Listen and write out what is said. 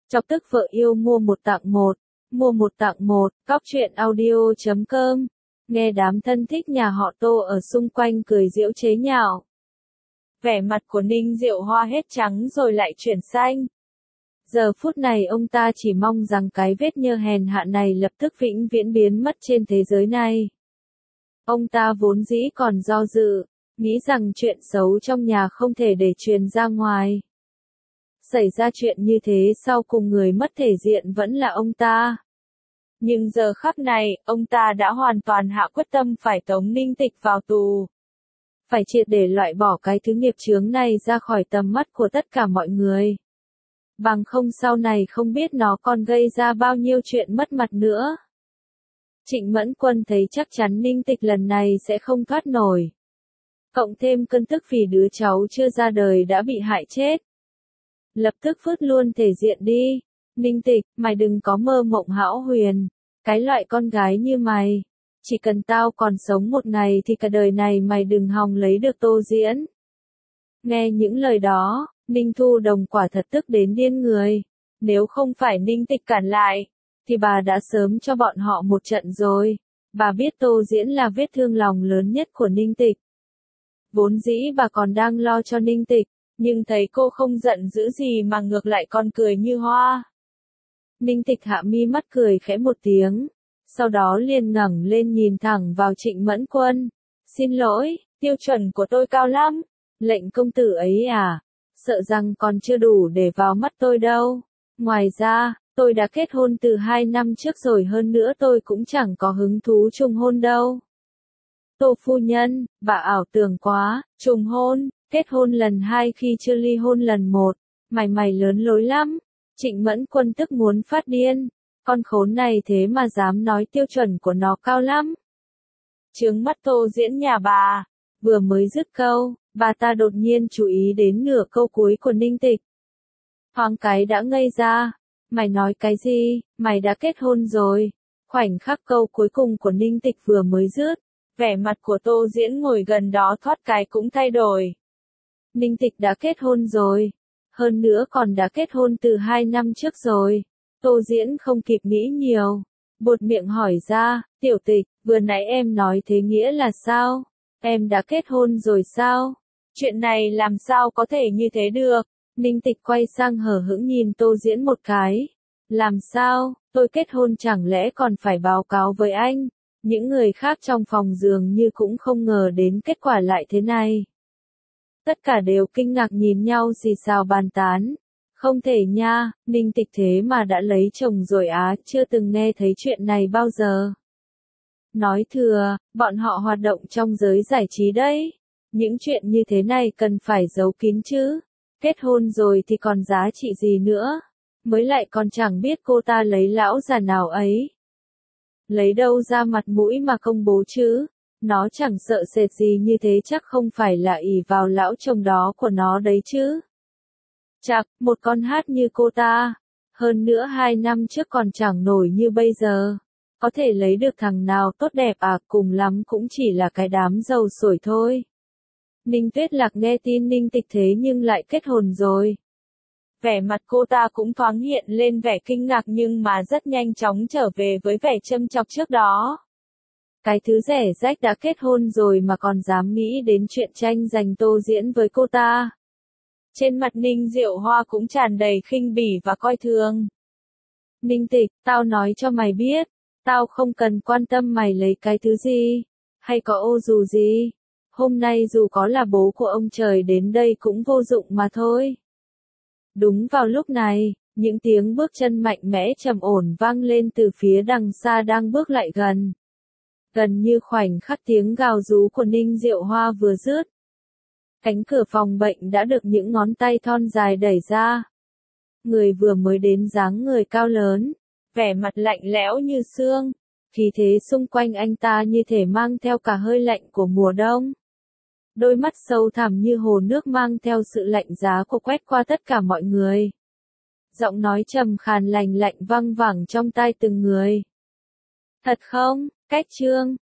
Chọc tức vợ yêu mua một tặng một. Mua một tặng một, cóc truyện audio.com. Nghe đám thân thích nhà họ Tô ở xung quanh cười giễu chế nhạo. Vẻ mặt của Ninh Diệu Hoa hết trắng rồi lại chuyển xanh. Giờ phút này ông ta chỉ mong rằng cái vết nhơ hèn hạ này lập tức vĩnh viễn biến mất trên thế giới này. Ông ta vốn dĩ còn do dự, nghĩ rằng chuyện xấu trong nhà không thể để truyền ra ngoài. Xảy ra chuyện như thế sau cùng người mất thể diện vẫn là ông ta. Nhưng giờ khắc này, ông ta đã hoàn toàn hạ quyết tâm phải tống Ninh Tịch vào tù. Phải triệt để loại bỏ cái thứ nghiệp chướng này ra khỏi tầm mắt của tất cả mọi người. Bằng không sau này không biết nó còn gây ra bao nhiêu chuyện mất mặt nữa. Trịnh Mẫn Quân thấy chắc chắn Ninh Tịch lần này sẽ không thoát nổi. Cộng thêm cơn tức vì đứa cháu chưa ra đời đã bị hại chết. Lập tức vứt luôn thể diện đi. Ninh Tịch, mày đừng có mơ mộng hão huyền. Cái loại con gái như mày. Chỉ cần tao còn sống một ngày thì cả đời này mày đừng hòng lấy được Tô Diễn. Nghe những lời đó, Ninh Thu Đồng quả thật tức đến điên người. Nếu không phải Ninh Tịch cản lại, thì bà đã sớm cho bọn họ một trận rồi. Bà biết Tô Diễn là vết thương lòng lớn nhất của Ninh Tịch. Vốn dĩ bà còn đang lo cho Ninh Tịch, nhưng thấy cô không giận dữ gì mà ngược lại còn cười như hoa. Ninh Tịch hạ mi mắt cười khẽ một tiếng, sau đó liền ngẩng lên nhìn thẳng vào Trịnh Mẫn Quân. Xin lỗi, tiêu chuẩn của tôi cao lắm. Lệnh công tử ấy à, sợ rằng còn chưa đủ để vào mắt tôi đâu. Ngoài ra, tôi đã kết hôn từ 2 năm trước rồi, hơn nữa tôi cũng chẳng có hứng thú trùng hôn đâu. Tô phu nhân, bà ảo tưởng quá, trùng hôn, kết hôn lần 2 khi chưa ly hôn lần 1, mày lớn lối lắm. Trịnh Mẫn Quân tức muốn phát điên, con khốn này thế mà dám nói tiêu chuẩn của nó cao lắm. Chướng mắt Tô Diễn nhà bà. Vừa mới dứt câu, bà ta đột nhiên chú ý đến nửa câu cuối của Ninh Tịch. Thoáng cái đã ngây ra. Mày nói cái gì, mày đã kết hôn rồi. Khoảnh khắc câu cuối cùng của Ninh Tịch vừa mới dứt, vẻ mặt của Tô Diễn ngồi gần đó thoát cái cũng thay đổi. Ninh Tịch đã kết hôn rồi. Hơn nữa còn đã kết hôn từ 2 năm trước rồi. Tô Diễn không kịp nghĩ nhiều. Buột miệng hỏi ra, Tiểu Tịch, vừa nãy em nói thế nghĩa là sao? Em đã kết hôn rồi sao? Chuyện này làm sao có thể như thế được? Ninh Tịch quay sang hờ hững nhìn Tô Diễn một cái. Làm sao, tôi kết hôn chẳng lẽ còn phải báo cáo với anh? Những người khác trong phòng dường như cũng không ngờ đến kết quả lại thế này. Tất cả đều kinh ngạc nhìn nhau xì xào bàn tán. Không thể nha, Ninh Tịch thế mà đã lấy chồng rồi á, chưa từng nghe thấy chuyện này bao giờ. Nói thừa, bọn họ hoạt động trong giới giải trí đấy. Những chuyện như thế này cần phải giấu kín chứ. Kết hôn rồi thì còn giá trị gì nữa. Mới lại còn chẳng biết cô ta lấy lão già nào ấy. Lấy đâu ra mặt mũi mà công bố chứ. Nó chẳng sợ sệt gì như thế, chắc không phải là ỷ vào lão chồng đó của nó đấy chứ. Chạc, một con hát như cô ta. Hơn nữa 2 năm trước còn chẳng nổi như bây giờ. Có thể lấy được thằng nào tốt đẹp à, cùng lắm cũng chỉ là cái đám giàu sổi thôi. Ninh Tuyết Lạc nghe tin Ninh Tịch thế nhưng lại kết hôn rồi. Vẻ mặt cô ta cũng thoáng hiện lên vẻ kinh ngạc nhưng mà rất nhanh chóng trở về với vẻ châm chọc trước đó. Cái thứ rẻ rách đã kết hôn rồi mà còn dám nghĩ đến chuyện tranh giành Tô Diễn với cô ta. Trên mặt Ninh Diệu Hoa cũng tràn đầy khinh bỉ và coi thường. Ninh Tịch, tao nói cho mày biết, tao không cần quan tâm mày lấy cái thứ gì, hay có ô dù gì. Hôm nay dù có là bố của ông trời đến đây cũng vô dụng mà thôi. Đúng vào lúc này, những tiếng bước chân mạnh mẽ trầm ổn vang lên từ phía đằng xa đang bước lại gần. Gần như khoảnh khắc tiếng gào rú của Ninh Diệu Hoa vừa dứt. Cánh cửa phòng bệnh đã được những ngón tay thon dài đẩy ra. Người vừa mới đến dáng người cao lớn, vẻ mặt lạnh lẽo như xương, khí thế xung quanh anh ta như thể mang theo cả hơi lạnh của mùa đông. Đôi mắt sâu thẳm như hồ nước mang theo sự lạnh giá của quét qua tất cả mọi người. Giọng nói trầm khàn lành lạnh văng vẳng trong tai từng người. Thật không, Cách Trương,